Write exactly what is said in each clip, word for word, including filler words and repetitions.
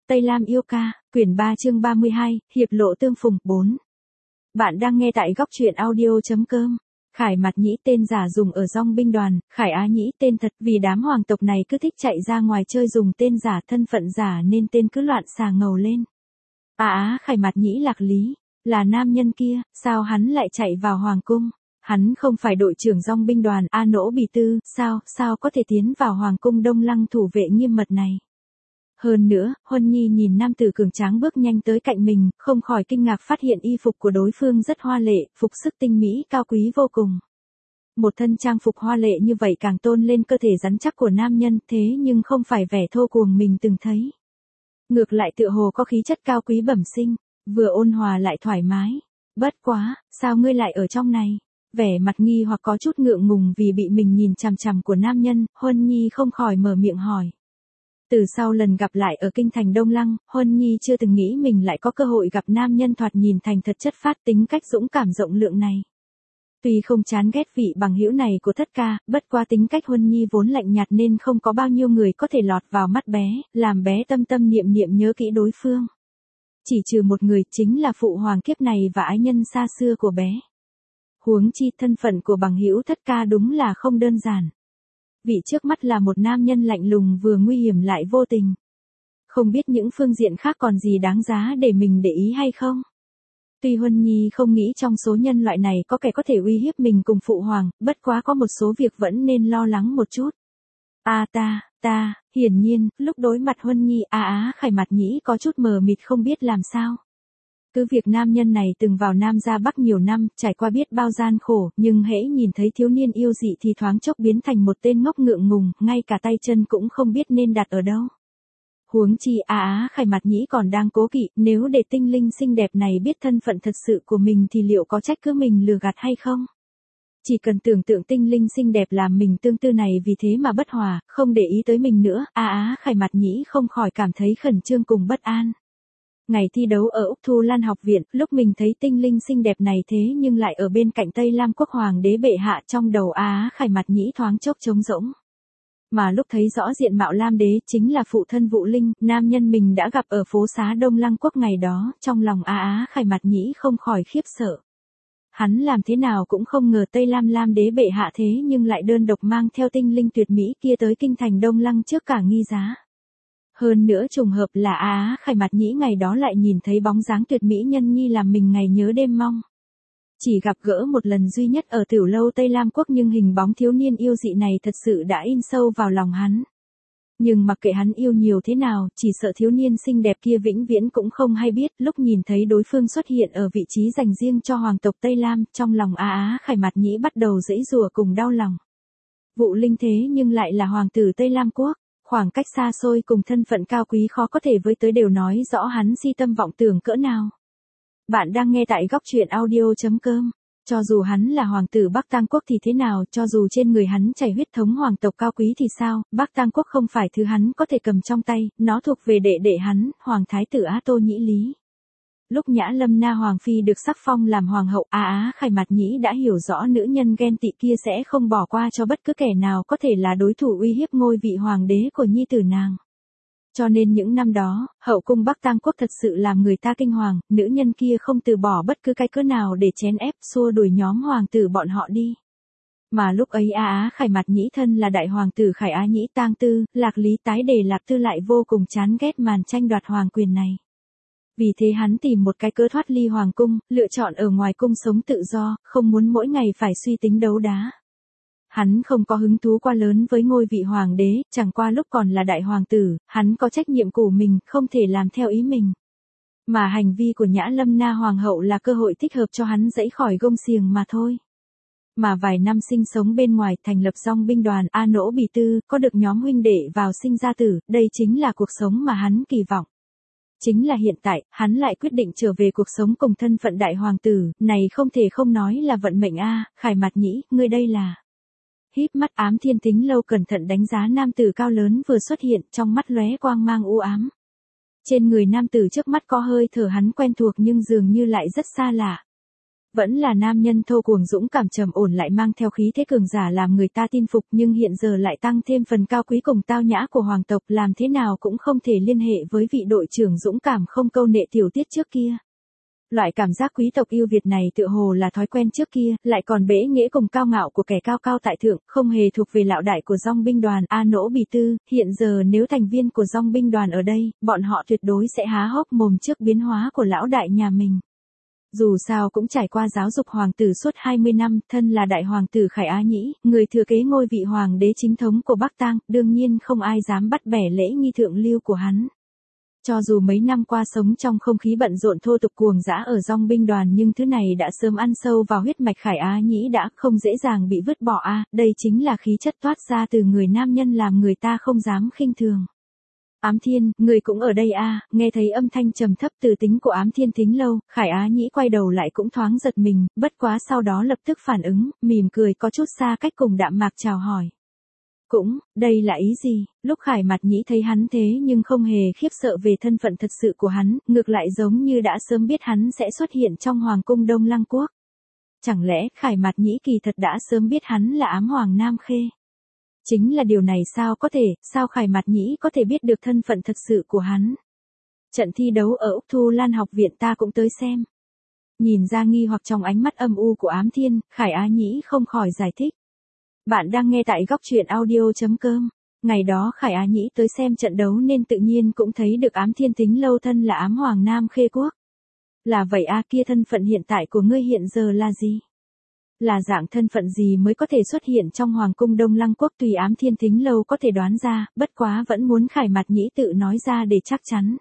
Tây Lam yêu ca, quyển ba chương ba mươi hai, hiệp lộ tương phùng, bốn. Bạn đang nghe tại góc truyện audio.com. Khải Mạt Nhĩ tên giả dùng ở dong binh đoàn, Khải Á Nhĩ tên thật, vì đám hoàng tộc này cứ thích chạy ra ngoài chơi dùng tên giả thân phận giả nên tên cứ loạn xà ngầu lên. À á, Khải Mạt Nhĩ Lạc Lý, là nam nhân kia, sao hắn lại chạy vào hoàng cung? Hắn không phải đội trưởng dong binh đoàn A Nỗ Bì Tư, sao, sao có thể tiến vào hoàng cung Đông Lăng thủ vệ nghiêm mật này? Hơn nữa, Huân Nhi nhìn nam tử cường tráng bước nhanh tới cạnh mình, không khỏi kinh ngạc phát hiện y phục của đối phương rất hoa lệ, phục sức tinh mỹ cao quý vô cùng. Một thân trang phục hoa lệ như vậy càng tôn lên cơ thể rắn chắc của nam nhân, thế nhưng không phải vẻ thô cuồng mình từng thấy. Ngược lại tựa hồ có khí chất cao quý bẩm sinh, vừa ôn hòa lại thoải mái. Bất quá, sao ngươi lại ở trong này? Vẻ mặt nghi hoặc có chút ngượng ngùng vì bị mình nhìn chằm chằm của nam nhân, Huân Nhi không khỏi mở miệng hỏi. Từ sau lần gặp lại ở kinh thành Đông Lăng, Huân Nhi chưa từng nghĩ mình lại có cơ hội gặp nam nhân thoạt nhìn thành thật chất phát tính cách dũng cảm rộng lượng này. Tuy không chán ghét vị bằng hữu này của thất ca, bất qua tính cách Huân Nhi vốn lạnh nhạt nên không có bao nhiêu người có thể lọt vào mắt bé, làm bé tâm tâm niệm niệm nhớ kỹ đối phương. Chỉ trừ một người chính là phụ hoàng kiếp này và ái nhân xa xưa của bé. Huống chi thân phận của bằng hữu thất ca đúng là không đơn giản. Vị trước mắt là một nam nhân lạnh lùng vừa nguy hiểm lại vô tình. Không biết những phương diện khác còn gì đáng giá để mình để ý hay không? Tuy Huân Nhi không nghĩ trong số nhân loại này có kẻ có thể uy hiếp mình cùng phụ hoàng, bất quá có một số việc vẫn nên lo lắng một chút. À ta, ta, hiển nhiên, lúc đối mặt Huân Nhi á á Khải Mạt Nhĩ có chút mờ mịt không biết làm sao. Cứ việc nam nhân này từng vào Nam ra Bắc nhiều năm, trải qua biết bao gian khổ, nhưng hễ nhìn thấy thiếu niên yêu dị thì thoáng chốc biến thành một tên ngốc ngượng ngùng, ngay cả tay chân cũng không biết nên đặt ở đâu. Huống chi á á Khải Mạt Nhĩ còn đang cố kỵ, nếu để tinh linh xinh đẹp này biết thân phận thật sự của mình thì liệu có trách cứ mình lừa gạt hay không? Chỉ cần tưởng tượng tinh linh xinh đẹp làm mình tương tư này vì thế mà bất hòa, không để ý tới mình nữa, á á Khải Mạt Nhĩ không khỏi cảm thấy khẩn trương cùng bất an. Ngày thi đấu ở Úc Thu Lan học viện, lúc mình thấy tinh linh xinh đẹp này thế nhưng lại ở bên cạnh Tây Lam quốc hoàng đế bệ hạ, trong đầu á á Khải Mạt Nhĩ thoáng chốc trống rỗng. Mà lúc thấy rõ diện mạo Lam đế chính là phụ thân Vũ Linh, nam nhân mình đã gặp ở phố xá Đông Lăng quốc ngày đó, trong lòng á á Khải Mạt Nhĩ không khỏi khiếp sợ. Hắn làm thế nào cũng không ngờ Tây Lam Lam đế bệ hạ thế nhưng lại đơn độc mang theo tinh linh tuyệt mỹ kia tới kinh thành Đông Lăng trước cả nghi giá. Hơn nữa trùng hợp là á á Khải Mạt Nhĩ ngày đó lại nhìn thấy bóng dáng tuyệt mỹ nhân nhi làm mình ngày nhớ đêm mong. Chỉ gặp gỡ một lần duy nhất ở tiểu lâu Tây Lam quốc nhưng hình bóng thiếu niên yêu dị này thật sự đã in sâu vào lòng hắn. Nhưng mặc kệ hắn yêu nhiều thế nào, chỉ sợ thiếu niên xinh đẹp kia vĩnh viễn cũng không hay biết, lúc nhìn thấy đối phương xuất hiện ở vị trí dành riêng cho hoàng tộc Tây Lam, trong lòng á á Khải Mạt Nhĩ bắt đầu giãy giụa cùng đau lòng. Vũ Linh thế nhưng lại là hoàng tử Tây Lam quốc. Khoảng cách xa xôi cùng thân phận cao quý khó có thể với tới đều nói rõ hắn si tâm vọng tưởng cỡ nào. Bạn đang nghe tại góc truyện audio.com. Cho dù hắn là hoàng tử Bắc Tang quốc thì thế nào, cho dù trên người hắn chảy huyết thống hoàng tộc cao quý thì sao, Bắc Tang quốc không phải thứ hắn có thể cầm trong tay, nó thuộc về đệ đệ hắn, hoàng thái tử Á Tô Nhĩ Lý. Lúc Nhã Lâm Na hoàng phi được sắc phong làm hoàng hậu, á á Khải Mạt Nhĩ đã hiểu rõ nữ nhân ghen tị kia sẽ không bỏ qua cho bất cứ kẻ nào có thể là đối thủ uy hiếp ngôi vị hoàng đế của nhi tử nàng. Cho nên những năm đó, hậu cung Bắc Tang quốc thật sự làm người ta kinh hoàng, nữ nhân kia không từ bỏ bất cứ cái cớ nào để chèn ép xua đuổi nhóm hoàng tử bọn họ đi. Mà lúc ấy á á Khải Mạt Nhĩ thân là đại hoàng tử Khải Á Nhĩ Tang Tư, Lạc Lý tái đề Lạc Tư lại vô cùng chán ghét màn tranh đoạt hoàng quyền này. Vì thế hắn tìm một cái cớ thoát ly hoàng cung, lựa chọn ở ngoài cung sống tự do, không muốn mỗi ngày phải suy tính đấu đá. Hắn không có hứng thú quá lớn với ngôi vị hoàng đế, chẳng qua lúc còn là đại hoàng tử, hắn có trách nhiệm của mình, không thể làm theo ý mình. Mà hành vi của Nhã Lâm Na hoàng hậu là cơ hội thích hợp cho hắn giãy khỏi gông xiềng mà thôi. Mà vài năm sinh sống bên ngoài thành lập dong binh đoàn A Nỗ Bì Tư, có được nhóm huynh đệ vào sinh ra tử, đây chính là cuộc sống mà hắn kỳ vọng. Chính là hiện tại, hắn lại quyết định trở về cuộc sống cùng thân phận đại hoàng tử, này không thể không nói là vận mệnh a. Khải Mạt Nhĩ, ngươi đây là. Híp mắt Ám Thiên Tính Lâu cẩn thận đánh giá nam tử cao lớn vừa xuất hiện, trong mắt lóe quang mang u ám. Trên người nam tử trước mắt có hơi thở hắn quen thuộc nhưng dường như lại rất xa lạ. Vẫn là nam nhân thô cuồng dũng cảm trầm ổn lại mang theo khí thế cường giả làm người ta tin phục, nhưng hiện giờ lại tăng thêm phần cao quý cùng tao nhã của hoàng tộc, làm thế nào cũng không thể liên hệ với vị đội trưởng dũng cảm không câu nệ tiểu tiết trước kia. Loại cảm giác quý tộc yêu Việt này tựa hồ là thói quen trước kia, lại còn bẽ nghĩa cùng cao ngạo của kẻ cao cao tại thượng, không hề thuộc về lão đại của dòng binh đoàn A Nỗ Bì Tư. Hiện giờ nếu thành viên của dòng binh đoàn ở đây, bọn họ tuyệt đối sẽ há hốc mồm trước biến hóa của lão đại nhà mình. Dù sao cũng trải qua giáo dục hoàng tử suốt hai mươi năm, thân là đại hoàng tử Khải Á Nhĩ, người thừa kế ngôi vị hoàng đế chính thống của Bắc Tang, đương nhiên không ai dám bắt bẻ lễ nghi thượng lưu của hắn. Cho dù mấy năm qua sống trong không khí bận rộn thô tục cuồng dã ở dòng binh đoàn, nhưng thứ này đã sớm ăn sâu vào huyết mạch Khải Á Nhĩ, đã không dễ dàng bị vứt bỏ a. À, đây chính là khí chất toát ra từ người nam nhân làm người ta không dám khinh thường. Ám Thiên, người cũng ở đây a? À, nghe thấy âm thanh trầm thấp từ tính của Ám Thiên Thính Lâu, Khải Á Nhĩ quay đầu lại cũng thoáng giật mình, bất quá sau đó lập tức phản ứng, mỉm cười có chút xa cách cùng đạm mạc chào hỏi. Cũng, đây là ý gì? Lúc Khải Mạt Nhĩ thấy hắn thế nhưng không hề khiếp sợ về thân phận thật sự của hắn, ngược lại giống như đã sớm biết hắn sẽ xuất hiện trong Hoàng cung Đông Lăng Quốc. Chẳng lẽ Khải Mạt Nhĩ kỳ thật đã sớm biết hắn là ám hoàng Nam Khê? Chính là điều này sao có thể, sao Khải Mạt Nhĩ có thể biết được thân phận thật sự của hắn? Trận thi đấu ở Úc Thu Lan học viện ta cũng tới xem. Nhìn ra nghi hoặc trong ánh mắt âm u của Ám Thiên, Khải Á Nhĩ không khỏi giải thích. Bạn đang nghe tại góc truyện audio chấm com. Ngày đó Khải Á Nhĩ tới xem trận đấu nên tự nhiên cũng thấy được Ám Thiên Thính Lâu thân là ám hoàng Nam Khê Quốc. Là vậy a, kia thân phận hiện tại của ngươi hiện giờ là gì? Là dạng thân phận gì mới có thể xuất hiện trong Hoàng cung Đông Lăng Quốc? Tùy Ám Thiên Thính Lâu có thể đoán ra, bất quá vẫn muốn Khải Mạt Nhĩ tự nói ra để chắc chắn.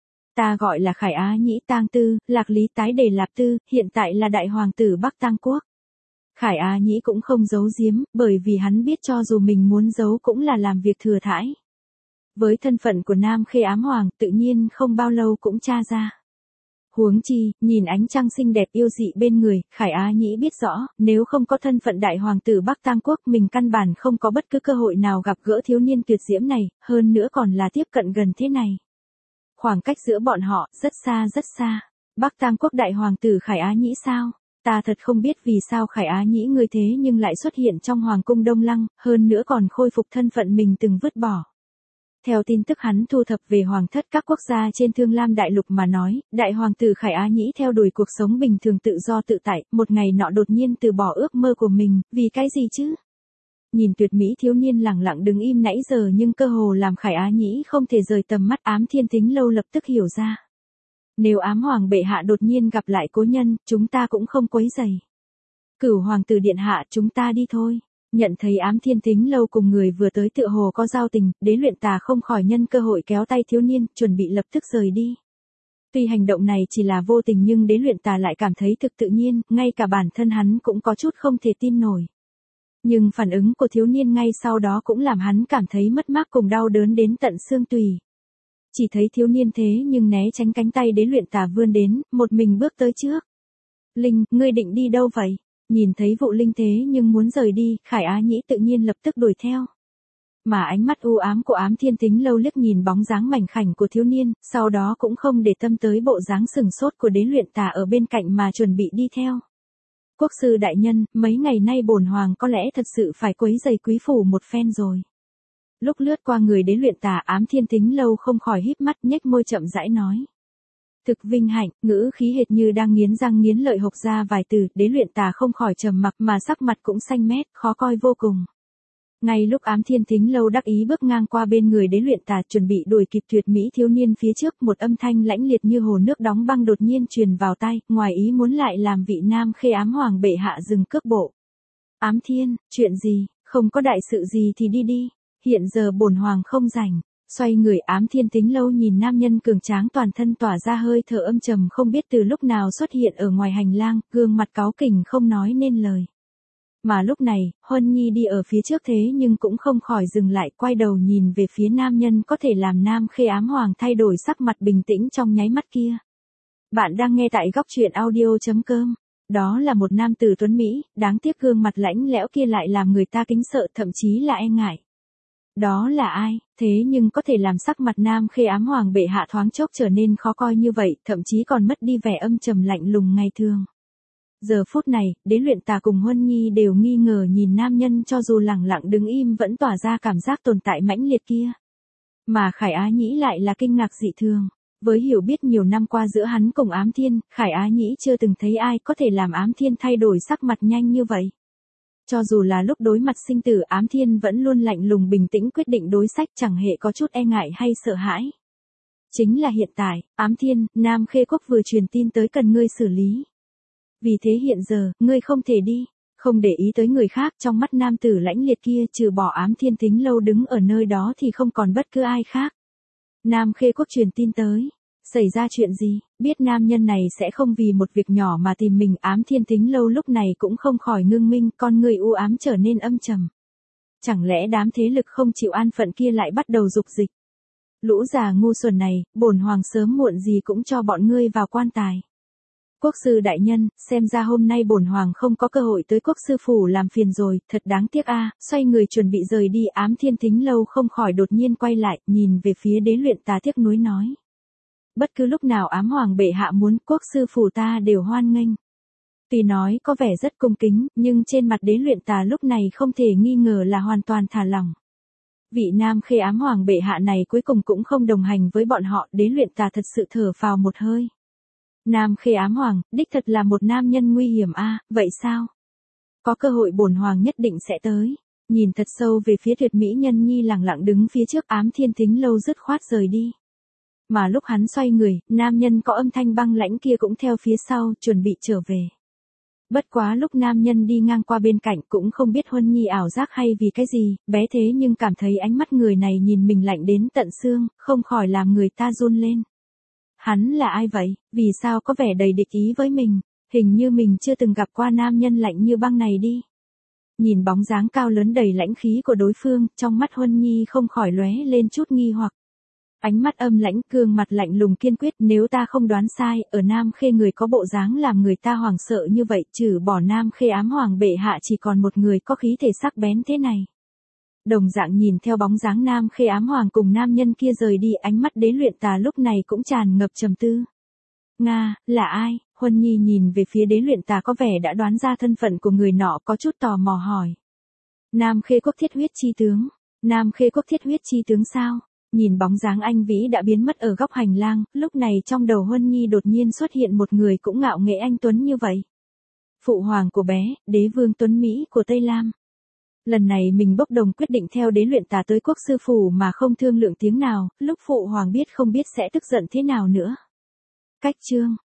Ta gọi là Khải Á Nhĩ Tang Tư, Lạc Lý tái đề Lạp Tư, hiện tại là đại hoàng tử Bắc Tang Quốc. Khải Á Nhĩ cũng không giấu giếm, bởi vì hắn biết cho dù mình muốn giấu cũng là làm việc thừa thãi. Với thân phận của Nam Khê ám hoàng, tự nhiên không bao lâu cũng tra ra. Huống chi, nhìn ánh trăng xinh đẹp yêu dị bên người, Khải Á Nhĩ biết rõ, nếu không có thân phận đại hoàng tử Bắc Tang Quốc, mình căn bản không có bất cứ cơ hội nào gặp gỡ thiếu niên tuyệt diễm này, hơn nữa còn là tiếp cận gần thế này. Khoảng cách giữa bọn họ, rất xa rất xa. Bắc Tang Quốc đại hoàng tử Khải Á Nhĩ sao? Ta thật không biết vì sao Khải Á Nhĩ ngươi thế nhưng lại xuất hiện trong Hoàng cung Đông Lăng, hơn nữa còn khôi phục thân phận mình từng vứt bỏ. Theo tin tức hắn thu thập về hoàng thất các quốc gia trên Thương Lam Đại Lục mà nói, đại hoàng tử Khải Á Nhĩ theo đuổi cuộc sống bình thường tự do tự tại, một ngày nọ đột nhiên từ bỏ ước mơ của mình, vì cái gì chứ? Nhìn tuyệt mỹ thiếu niên lẳng lặng đứng im nãy giờ nhưng cơ hồ làm Khải Á Nhĩ không thể rời tầm mắt. Ám Thiên Thính Lâu lập tức hiểu ra. Nếu ám hoàng bệ hạ đột nhiên gặp lại cố nhân, chúng ta cũng không quấy rầy. Cửu hoàng tử điện hạ, chúng ta đi thôi. Nhận thấy Ám Thiên Thính Lâu cùng người vừa tới tựa hồ có giao tình, Đế Luyện Tà không khỏi nhân cơ hội kéo tay thiếu niên, chuẩn bị lập tức rời đi. Tuy hành động này chỉ là vô tình nhưng Đế Luyện Tà lại cảm thấy thực tự nhiên, ngay cả bản thân hắn cũng có chút không thể tin nổi. Nhưng phản ứng của thiếu niên ngay sau đó cũng làm hắn cảm thấy mất mát cùng đau đớn đến tận xương tủy. Chỉ thấy thiếu niên thế nhưng né tránh cánh tay Đế Luyện Tà vươn đến, một mình bước tới trước. Linh, ngươi định đi đâu vậy? Nhìn thấy Vụ Linh thế nhưng muốn rời đi, Khải Á Nhĩ tự nhiên lập tức đuổi theo. Mà ánh mắt u ám của Ám Thiên Thính Lâu liếc nhìn bóng dáng mảnh khảnh của thiếu niên, sau đó cũng không để tâm tới bộ dáng sừng sốt của Đế Luyện Tà ở bên cạnh mà chuẩn bị đi theo. Quốc sư đại nhân, mấy ngày nay bổn hoàng có lẽ thật sự phải quấy rầy quý phủ một phen rồi. Lúc lướt qua người Đế Luyện Tà, Ám Thiên Thính Lâu không khỏi híp mắt nhếch môi chậm rãi nói. Thực vinh hạnh, ngữ khí hệt như đang nghiến răng nghiến lợi hộc ra vài từ, Đế Luyện Tà không khỏi trầm mặc mà sắc mặt cũng xanh mét, khó coi vô cùng. Ngay lúc Ám Thiên Thính Lâu đắc ý bước ngang qua bên người Đế Luyện Tà chuẩn bị đuổi kịp tuyệt mỹ thiếu niên phía trước, một âm thanh lãnh liệt như hồ nước đóng băng đột nhiên truyền vào tai, ngoài ý muốn lại làm vị Nam Khê ám hoàng bệ hạ dừng cước bộ. Ám Thiên, chuyện gì, không có đại sự gì thì đi đi, hiện giờ bổn hoàng không rảnh. Xoay người, Ám Thiên Thính Lâu nhìn nam nhân cường tráng toàn thân tỏa ra hơi thở âm trầm không biết từ lúc nào xuất hiện ở ngoài hành lang, gương mặt cáu kỉnh không nói nên lời. Mà lúc này, Huân Nhi đi ở phía trước thế nhưng cũng không khỏi dừng lại, quay đầu nhìn về phía nam nhân có thể làm Nam Khê ám hoàng thay đổi sắc mặt bình tĩnh trong nháy mắt kia. Bạn đang nghe tại góc truyện audio chấm com. Đó là một nam tử tuấn Mỹ, đáng tiếc gương mặt lãnh lẽo kia lại làm người ta kính sợ thậm chí là e ngại. Đó là ai, thế nhưng có thể làm sắc mặt Nam Khê ám hoàng bệ hạ thoáng chốc trở nên khó coi như vậy, thậm chí còn mất đi vẻ âm trầm lạnh lùng ngày thường. Giờ phút này, đế luyện tà cùng Huân Nhi đều nghi ngờ nhìn nam nhân cho dù lẳng lặng đứng im vẫn tỏa ra cảm giác tồn tại mãnh liệt kia. Mà Khải Á Nhĩ lại là kinh ngạc dị thường. Với hiểu biết nhiều năm qua giữa hắn cùng Ám Thiên, Khải Á Nhĩ chưa từng thấy ai có thể làm Ám Thiên thay đổi sắc mặt nhanh như vậy. Cho dù là lúc đối mặt sinh tử, Ám Thiên vẫn luôn lạnh lùng bình tĩnh quyết định đối sách, chẳng hề có chút e ngại hay sợ hãi. Chính là hiện tại, Ám Thiên, Nam Khê Quốc vừa truyền tin tới cần ngươi xử lý. Vì thế hiện giờ, ngươi không thể đi, không để ý tới người khác. Trong mắt nam tử lãnh liệt kia, trừ bỏ Ám Thiên Thính Lâu đứng ở nơi đó thì không còn bất cứ ai khác. Nam Khê Quốc truyền tin tới. Xảy ra chuyện gì? Biết nam nhân này sẽ không vì một việc nhỏ mà tìm mình, Ám Thiên Thính Lâu lúc này cũng không khỏi ngưng minh, con người u ám trở nên âm trầm. Chẳng lẽ đám thế lực không chịu an phận kia lại bắt đầu dục dịch? Lũ già ngu xuẩn này, bổn hoàng sớm muộn gì cũng cho bọn ngươi vào quan tài. Quốc sư đại nhân, xem ra hôm nay bổn hoàng không có cơ hội tới quốc sư phủ làm phiền rồi, thật đáng tiếc a. Xoay người chuẩn bị rời đi, Ám Thiên Thính Lâu không khỏi đột nhiên quay lại, nhìn về phía đế luyện tà tiếc nuối nói. Bất cứ lúc nào Ám Hoàng bệ hạ muốn, quốc sư phủ ta đều hoan nghênh. Tuy nói có vẻ rất cung kính, nhưng trên mặt đế luyện tà lúc này không thể nghi ngờ là hoàn toàn thả lỏng. Vị Nam Khê Ám Hoàng bệ hạ này cuối cùng cũng không đồng hành với bọn họ, đế luyện tà thật sự thở phào một hơi. Nam Khê Ám Hoàng, đích thật là một nam nhân nguy hiểm a, vậy sao? Có cơ hội bổn hoàng nhất định sẽ tới. Nhìn thật sâu về phía tuyệt mỹ nhân nhi lẳng lặng đứng phía trước, Ám Thiên Thính Lâu dứt khoát rời đi. Mà lúc hắn xoay người, nam nhân có âm thanh băng lãnh kia cũng theo phía sau, chuẩn bị trở về. Bất quá lúc nam nhân đi ngang qua bên cạnh cũng không biết Huân Nhi ảo giác hay vì cái gì, bé thế nhưng cảm thấy ánh mắt người này nhìn mình lạnh đến tận xương, không khỏi làm người ta run lên. Hắn là ai vậy? Vì sao có vẻ đầy địch ý với mình? Hình như mình chưa từng gặp qua nam nhân lạnh như băng này đi. Nhìn bóng dáng cao lớn đầy lãnh khí của đối phương, trong mắt Huân Nhi không khỏi lóe lên chút nghi hoặc. Ánh mắt âm lãnh, gương mặt lạnh lùng kiên quyết, nếu ta không đoán sai, ở Nam Khê người có bộ dáng làm người ta hoảng sợ như vậy, trừ bỏ Nam Khê Ám Hoàng bệ hạ chỉ còn một người có khí thể sắc bén thế này. Đồng dạng nhìn theo bóng dáng Nam Khê Ám Hoàng cùng nam nhân kia rời đi, ánh mắt đế luyện tà lúc này cũng tràn ngập trầm tư. Nga, là ai? Huân Nhi nhìn về phía đế luyện tà có vẻ đã đoán ra thân phận của người nọ, có chút tò mò hỏi. Nam Khê Quốc thiết huyết chi tướng. Nam Khê Quốc thiết huyết chi tướng sao? Nhìn bóng dáng anh vĩ đã biến mất ở góc hành lang, lúc này trong đầu Huân Nhi đột nhiên xuất hiện một người cũng ngạo nghễ anh tuấn như vậy. Phụ hoàng của bé, đế vương tuấn Mỹ của Tây Lam. Lần này mình bốc đồng quyết định theo đế luyện tà tới quốc sư phủ mà không thương lượng tiếng nào, lúc phụ hoàng biết không biết sẽ tức giận thế nào nữa. Cách chương